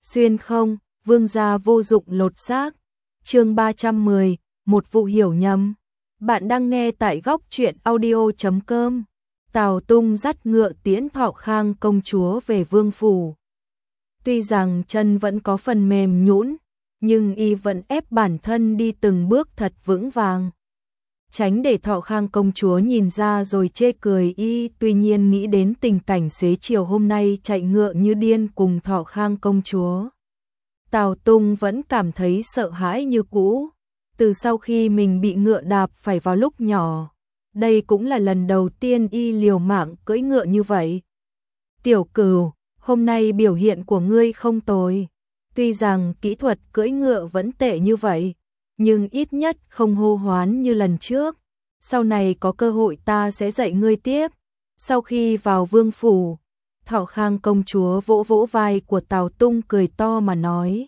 Xuyên không, vương gia vô dụng lột xác. Chương 310, một vụ hiểu nhầm. Bạn đang nghe tại góc truyện audio.com. Tào Tung dắt ngựa tiễn Thọ Khang công chúa về vương phủ. Tuy rằng chân vẫn có phần mềm nhũn, nhưng y vẫn ép bản thân đi từng bước thật vững vàng. Tránh để Thọ Khang công chúa nhìn ra rồi chê cười y, tuy nhiên nghĩ đến tình cảnh xế chiều hôm nay chạy ngựa như điên cùng Thọ Khang công chúa. Tào Tung vẫn cảm thấy sợ hãi như cũ, từ sau khi mình bị ngựa đạp phải vào lúc nhỏ. Đây cũng là lần đầu tiên y liều mạng cưỡi ngựa như vậy. Tiểu Cửu, hôm nay biểu hiện của ngươi không tồi. Tuy rằng kỹ thuật cưỡi ngựa vẫn tệ như vậy, nhưng ít nhất không hô hoán như lần trước. Sau này có cơ hội ta sẽ dạy ngươi tiếp. Sau khi vào vương phủ, Thọ Khang công chúa vỗ vỗ vai của Tào Tung cười to mà nói.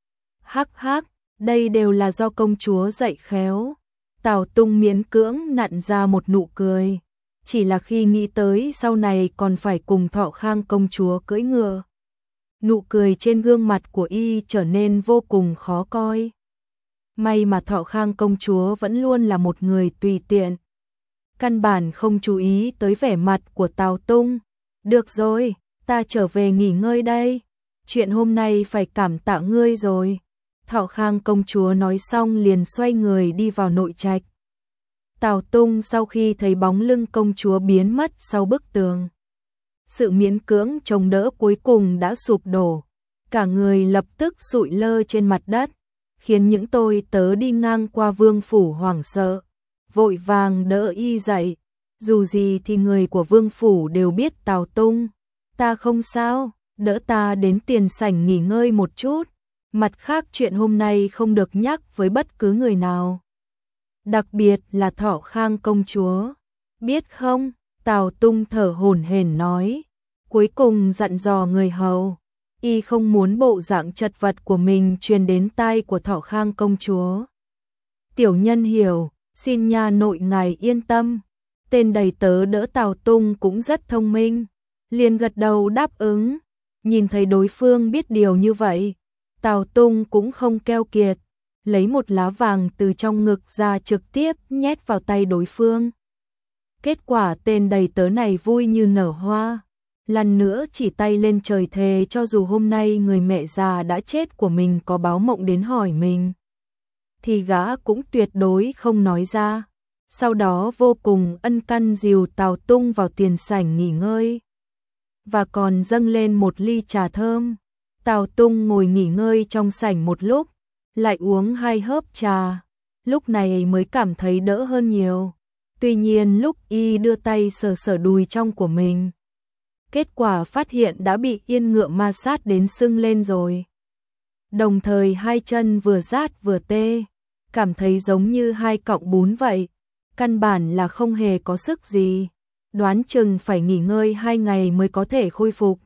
Hắc hắc, đây đều là do công chúa dạy khéo. Tào Tung miễn cưỡng nặn ra một nụ cười. Chỉ là khi nghĩ tới sau này còn phải cùng Thọ Khang công chúa cưỡi ngựa, nụ cười trên gương mặt của y trở nên vô cùng khó coi. May mà Thọ Khang công chúa vẫn luôn là một người tùy tiện, căn bản không chú ý tới vẻ mặt của Tào Tung. Được rồi, ta trở về nghỉ ngơi đây. Chuyện hôm nay phải cảm tạ ngươi rồi. Thọ Khang công chúa nói xong liền xoay người đi vào nội trạch. Tào Tung sau khi thấy bóng lưng công chúa biến mất sau bức tường, sự miễn cưỡng chống đỡ cuối cùng đã sụp đổ. Cả người lập tức sụi lơ trên mặt đất, khiến những tôi tớ đi ngang qua vương phủ hoảng sợ, vội vàng đỡ y dậy. Dù gì thì người của vương phủ đều biết Tào Tung. Ta không sao, đỡ ta đến tiền sảnh nghỉ ngơi một chút. Mặt khác chuyện hôm nay không được nhắc với bất cứ người nào, đặc biệt là Thọ Khang công chúa. Biết không? Tào Tung thở hổn hển nói. Cuối cùng dặn dò người hầu. Y không muốn bộ dạng chật vật của mình truyền đến tai của Thọ Khang công chúa. Tiểu nhân hiểu, xin nha nội ngài yên tâm. Tên đầy tớ đỡ Tào Tung cũng rất thông minh, liền gật đầu đáp ứng. Nhìn thấy đối phương biết điều như vậy, Tào Tung cũng không keo kiệt, lấy một lá vàng từ trong ngực ra trực tiếp nhét vào tay đối phương. Kết quả tên đầy tớ này vui như nở hoa, lần nữa chỉ tay lên trời thề cho dù hôm nay người mẹ già đã chết của mình có báo mộng đến hỏi mình, thì gã cũng tuyệt đối không nói ra. Sau đó vô cùng ân cần dìu Tào Tung vào tiền sảnh nghỉ ngơi, và còn dâng lên một ly trà thơm. Tào Tung ngồi nghỉ ngơi trong sảnh một lúc, lại uống 2 hớp trà, lúc này mới cảm thấy đỡ hơn nhiều. Tuy nhiên lúc y đưa tay sờ sờ đùi trong của mình, kết quả phát hiện đã bị yên ngựa ma sát đến sưng lên rồi. Đồng thời hai chân vừa rát vừa tê, cảm thấy giống như 2 cọng bún vậy, căn bản là không hề có sức gì, đoán chừng phải nghỉ ngơi 2 ngày mới có thể khôi phục.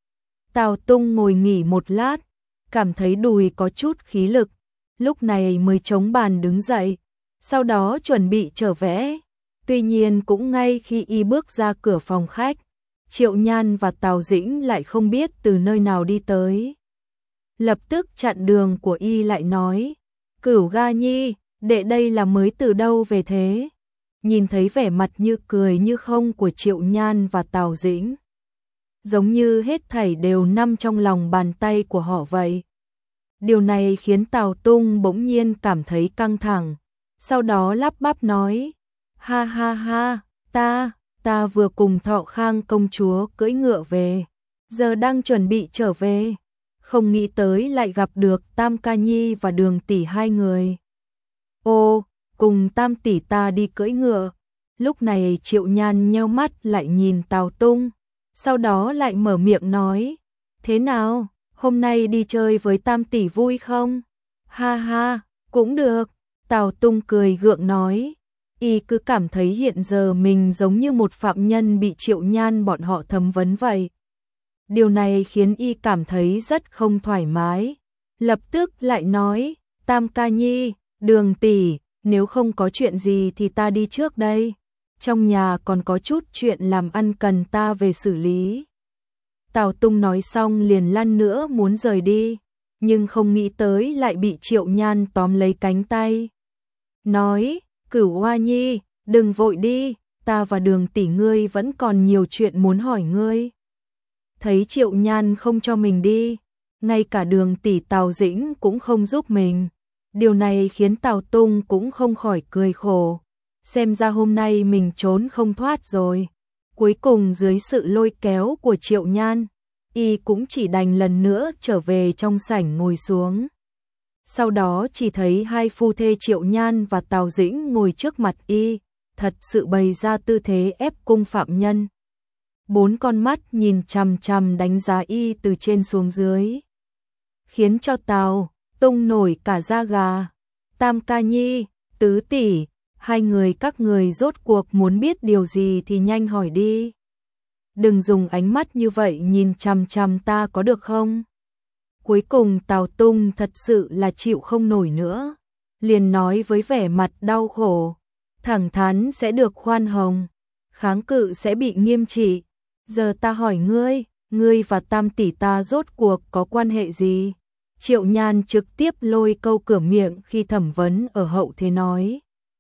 Tào Tung ngồi nghỉ một lát, cảm thấy đùi có chút khí lực, lúc này mới chống bàn đứng dậy, sau đó chuẩn bị trở vẽ. Tuy nhiên cũng ngay khi y bước ra cửa phòng khách, Triệu Nhan và Tào Dĩnh lại không biết từ nơi nào đi tới. Lập tức chặn đường của y lại nói, Cửu Ga Nhi, đệ đây là mới từ đâu về thế? Nhìn thấy vẻ mặt như cười như không của Triệu Nhan và Tào Dĩnh, giống như hết thảy đều nằm trong lòng bàn tay của họ vậy. Điều này khiến Tào Tung bỗng nhiên cảm thấy căng thẳng, sau đó lắp bắp nói, ha ha ha, ta vừa cùng Thọ Khang công chúa cưỡi ngựa về, giờ đang chuẩn bị trở về, không nghĩ tới lại gặp được Tam Ca Nhi và Đường tỷ hai người. Ô, cùng Tam tỷ ta đi cưỡi ngựa. Lúc này Triệu Nhan nheo mắt lại nhìn Tào Tung, sau đó lại mở miệng nói, thế nào, hôm nay đi chơi với Tam tỷ vui không? Ha ha, cũng được. Tào Tung cười gượng nói, y cứ cảm thấy hiện giờ mình giống như một phạm nhân bị Triệu Nhan bọn họ thẩm vấn vậy. Điều này khiến y cảm thấy rất không thoải mái, lập tức lại nói, Tam Ca Nhi, Đường tỷ, nếu không có chuyện gì thì ta đi trước đây. Trong nhà còn có chút chuyện làm ăn cần ta về xử lý. Tào Tung nói xong liền lăn nữa muốn rời đi, nhưng không nghĩ tới lại bị Triệu Nhan tóm lấy cánh tay. Nói, Cửu Hoa Nhi, đừng vội đi, ta và Đường tỷ ngươi vẫn còn nhiều chuyện muốn hỏi ngươi. Thấy Triệu Nhan không cho mình đi, ngay cả Đường tỷ Tào Dĩnh cũng không giúp mình. Điều này khiến Tào Tung cũng không khỏi cười khổ. Xem ra hôm nay mình trốn không thoát rồi. Cuối cùng dưới sự lôi kéo của Triệu Nhan, y cũng chỉ đành lần nữa trở về trong sảnh ngồi xuống. Sau đó chỉ thấy hai phu thê Triệu Nhan và Tào Dĩnh ngồi trước mặt y, thật sự bày ra tư thế ép cung phạm nhân. Bốn con mắt nhìn chằm chằm đánh giá y từ trên xuống dưới, khiến cho Tào Tung nổi cả da gà. Tam ca nhi, tứ tỷ, hai người các người rốt cuộc muốn biết điều gì thì nhanh hỏi đi. Đừng dùng ánh mắt như vậy nhìn chằm chằm ta có được không? Cuối cùng Tào Tung thật sự là chịu không nổi nữa, liền nói với vẻ mặt đau khổ, thẳng thắn sẽ được khoan hồng, kháng cự sẽ bị nghiêm trị. Giờ ta hỏi ngươi và Tam tỷ ta rốt cuộc có quan hệ gì? Triệu Nhan trực tiếp lôi câu cửa miệng khi thẩm vấn ở hậu thế nói.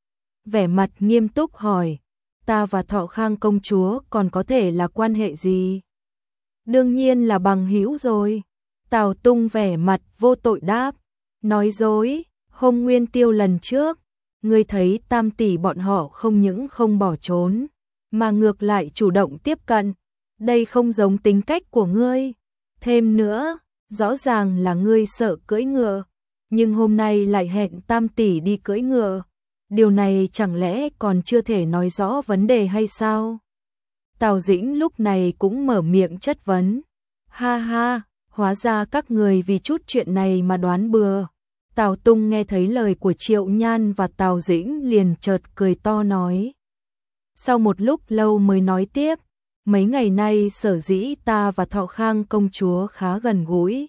Vẻ mặt nghiêm túc hỏi, ta và Thọ Khang công chúa còn có thể là quan hệ gì? Đương nhiên là bằng hữu rồi. Tào Tung vẻ mặt vô tội đáp, nói dối, hôm Nguyên Tiêu lần trước, ngươi thấy Tam tỷ bọn họ không những không bỏ trốn, mà ngược lại chủ động tiếp cận, đây không giống tính cách của ngươi. Thêm nữa, rõ ràng là ngươi sợ cưỡi ngựa, nhưng hôm nay lại hẹn Tam tỷ đi cưỡi ngựa, điều này chẳng lẽ còn chưa thể nói rõ vấn đề hay sao? Tào Dĩnh lúc này cũng mở miệng chất vấn, ha ha, hóa ra các người vì chút chuyện này mà đoán bừa. Tào Tung nghe thấy lời của Triệu Nhan và Tào Dĩnh liền chợt cười to nói. Sau một lúc lâu mới nói tiếp, mấy ngày nay sở dĩ ta và Thọ Khang công chúa khá gần gũi,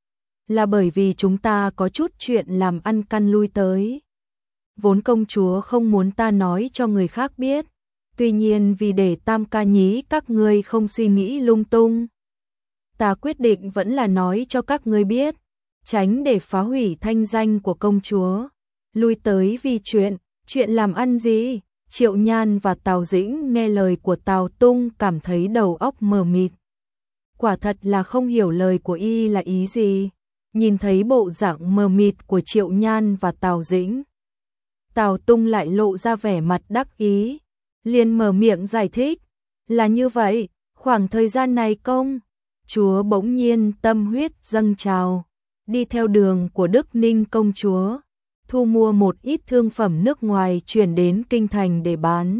là bởi vì chúng ta có chút chuyện làm ăn căn lui tới. Vốn công chúa không muốn ta nói cho người khác biết, tuy nhiên vì để Tam ca nhí các ngươi không suy nghĩ lung tung, ta quyết định vẫn là nói cho các ngươi biết, tránh để phá hủy thanh danh của công chúa. Lui tới vì chuyện làm ăn gì? Triệu Nhan và Tào Dĩnh nghe lời của Tào Tung cảm thấy đầu óc mờ mịt. Quả thật là không hiểu lời của y là ý gì. Nhìn thấy bộ dạng mờ mịt của Triệu Nhan và Tào Dĩnh, Tào Tung lại lộ ra vẻ mặt đắc ý, liền mở miệng giải thích, là như vậy, khoảng thời gian này công chúa bỗng nhiên tâm huyết dâng trào, đi theo đường của Đức Ninh công chúa, thu mua một ít thương phẩm nước ngoài chuyển đến kinh thành để bán.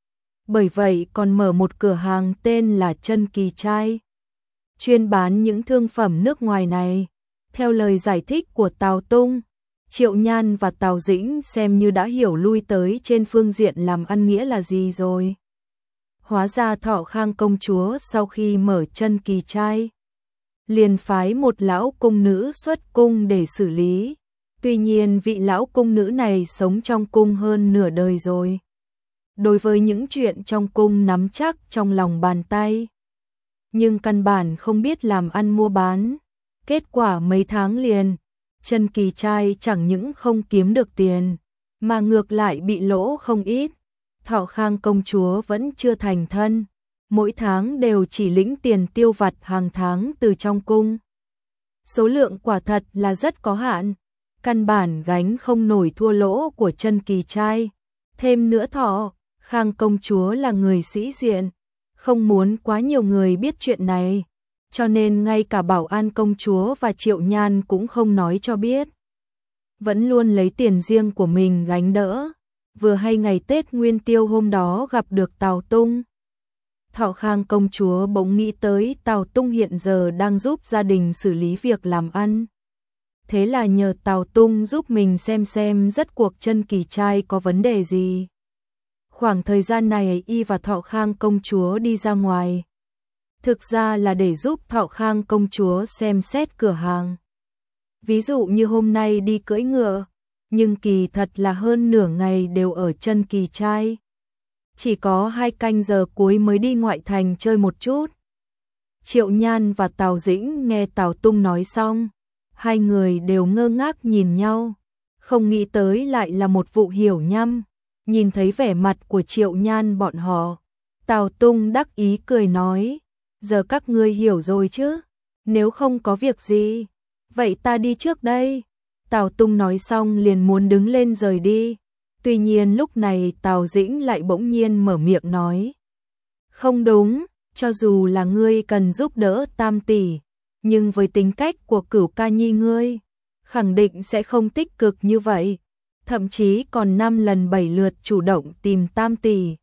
Bởi vậy còn mở một cửa hàng tên là Chân Kỳ Trai, chuyên bán những thương phẩm nước ngoài này. Theo lời giải thích của Tào Tung, Triệu Nhan và Tào Dĩnh xem như đã hiểu lui tới trên phương diện làm ăn nghĩa là gì rồi. Hóa ra Thọ Khang công chúa sau khi mở Chân Kỳ Trai, liền phái một lão cung nữ xuất cung để xử lý. Tuy nhiên vị lão cung nữ này sống trong cung hơn nửa đời rồi. Đối với những chuyện trong cung nắm chắc trong lòng bàn tay, nhưng căn bản không biết làm ăn mua bán. Kết quả mấy tháng liền, Chân Kỳ Trai chẳng những không kiếm được tiền, mà ngược lại bị lỗ không ít. Thọ Khang công chúa vẫn chưa thành thân, mỗi tháng đều chỉ lĩnh tiền tiêu vặt hàng tháng từ trong cung. Số lượng quả thật là rất có hạn, căn bản gánh không nổi thua lỗ của Chân Kỳ Trai. Thêm nữa Thọ Khang công chúa là người sĩ diện, không muốn quá nhiều người biết chuyện này, cho nên ngay cả Bảo An công chúa và Triệu Nhan cũng không nói cho biết. Vẫn luôn lấy tiền riêng của mình gánh đỡ. Vừa hay ngày Tết Nguyên Tiêu hôm đó gặp được Tào Tung, Thọ Khang công chúa bỗng nghĩ tới Tào Tung hiện giờ đang giúp gia đình xử lý việc làm ăn. Thế là nhờ Tào Tung giúp mình xem rốt cuộc Chân Kỳ Trai có vấn đề gì. Khoảng thời gian này y và Thọ Khang công chúa đi ra ngoài, thực ra là để giúp Thọ Khang công chúa xem xét cửa hàng. Ví dụ như hôm nay đi cưỡi ngựa, nhưng kỳ thật là hơn nửa ngày đều ở Chân Kỳ Trai. Chỉ có 2 canh giờ cuối mới đi ngoại thành chơi một chút. Triệu Nhan và Tào Dĩnh nghe Tào Tung nói xong, hai người đều ngơ ngác nhìn nhau, không nghĩ tới lại là một vụ hiểu nhăm. Nhìn thấy vẻ mặt của Triệu Nhan bọn họ, Tào Tung đắc ý cười nói, giờ các ngươi hiểu rồi chứ, nếu không có việc gì, vậy ta đi trước đây. Tào Tung nói xong liền muốn đứng lên rời đi, tuy nhiên lúc này Tào Dĩnh lại bỗng nhiên mở miệng nói, không đúng, cho dù là ngươi cần giúp đỡ Tam tỷ, nhưng với tính cách của Cửu Ca Nhi ngươi, khẳng định sẽ không tích cực như vậy, thậm chí còn 5 lần 7 lượt chủ động tìm Tam tỷ.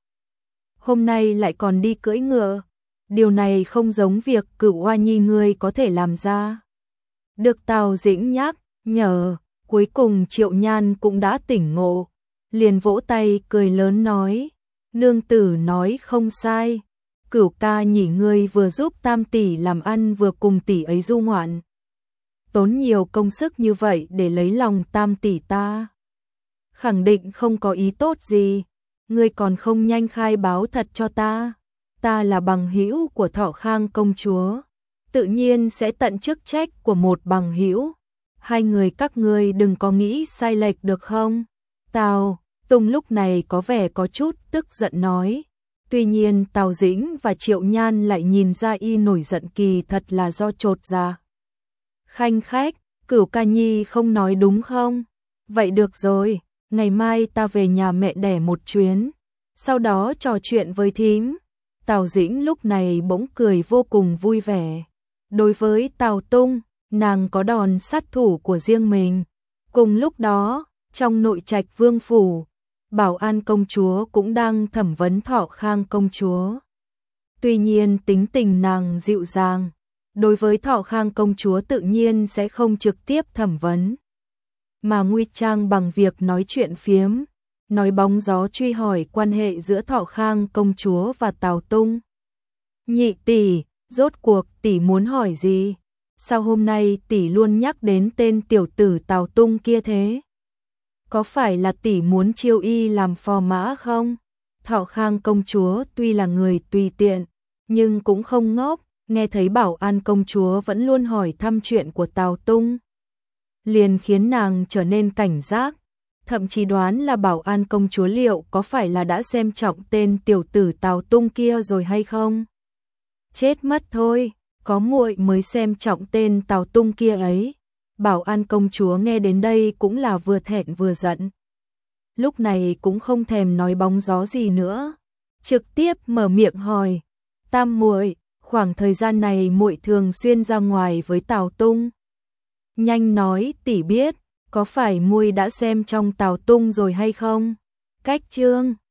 Hôm nay lại còn đi cưỡi ngựa, điều này không giống việc Cửu Hoa Nhi ngươi có thể làm ra. Được Tào Dĩnh nhắc nhở, cuối cùng Triệu Nhan cũng đã tỉnh ngộ, liền vỗ tay cười lớn nói, nương tử nói không sai, Cửu Ca Nhi ngươi vừa giúp Tam tỷ làm ăn vừa cùng tỷ ấy du ngoạn, tốn nhiều công sức như vậy để lấy lòng Tam tỷ ta, khẳng định không có ý tốt gì, ngươi còn không nhanh khai báo thật cho ta. Ta là bằng hữu của Thọ Khang công chúa, tự nhiên sẽ tận chức trách của một bằng hữu. Hai người các ngươi đừng có nghĩ sai lệch được không? Tào Tung lúc này có vẻ có chút tức giận nói. Tuy nhiên Tào Dĩnh và Triệu Nhan lại nhìn ra y nổi giận kỳ thật là do chột dạ. Khanh khách, Cửu Ca Nhi không nói đúng không? Vậy được rồi, ngày mai ta về nhà mẹ đẻ một chuyến, sau đó trò chuyện với thím. Tào Dĩnh lúc này bỗng cười vô cùng vui vẻ. Đối với Tào Tung, nàng có đòn sát thủ của riêng mình. Cùng lúc đó, trong nội trạch vương phủ, Bảo An công chúa cũng đang thẩm vấn Thọ Khang công chúa. Tuy nhiên tính tình nàng dịu dàng, đối với Thọ Khang công chúa tự nhiên sẽ không trực tiếp thẩm vấn, mà nguy trang bằng việc nói chuyện phiếm, nói bóng gió truy hỏi quan hệ giữa Thọ Khang công chúa và Tào Tung. Nhị tỷ, rốt cuộc tỷ muốn hỏi gì? Sao hôm nay tỷ luôn nhắc đến tên tiểu tử Tào Tung kia thế? Có phải là tỷ muốn chiêu y làm phò mã không? Thọ Khang công chúa tuy là người tùy tiện, nhưng cũng không ngốc, nghe thấy Bảo An công chúa vẫn luôn hỏi thăm chuyện của Tào Tung, liền khiến nàng trở nên cảnh giác, thậm chí đoán là Bảo An công chúa liệu có phải là đã xem trọng tên tiểu tử Tào Tung kia rồi hay không? Chết mất thôi, có muội mới xem trọng tên Tào Tung kia ấy. Bảo An công chúa nghe đến đây cũng là vừa thẹn vừa giận. Lúc này cũng không thèm nói bóng gió gì nữa, trực tiếp mở miệng hỏi, Tam muội, khoảng thời gian này muội thường xuyên ra ngoài với Tào Tung. Nhanh nói tỷ biết, có phải muội đã xem trong Tào Tung rồi hay không? Cách chương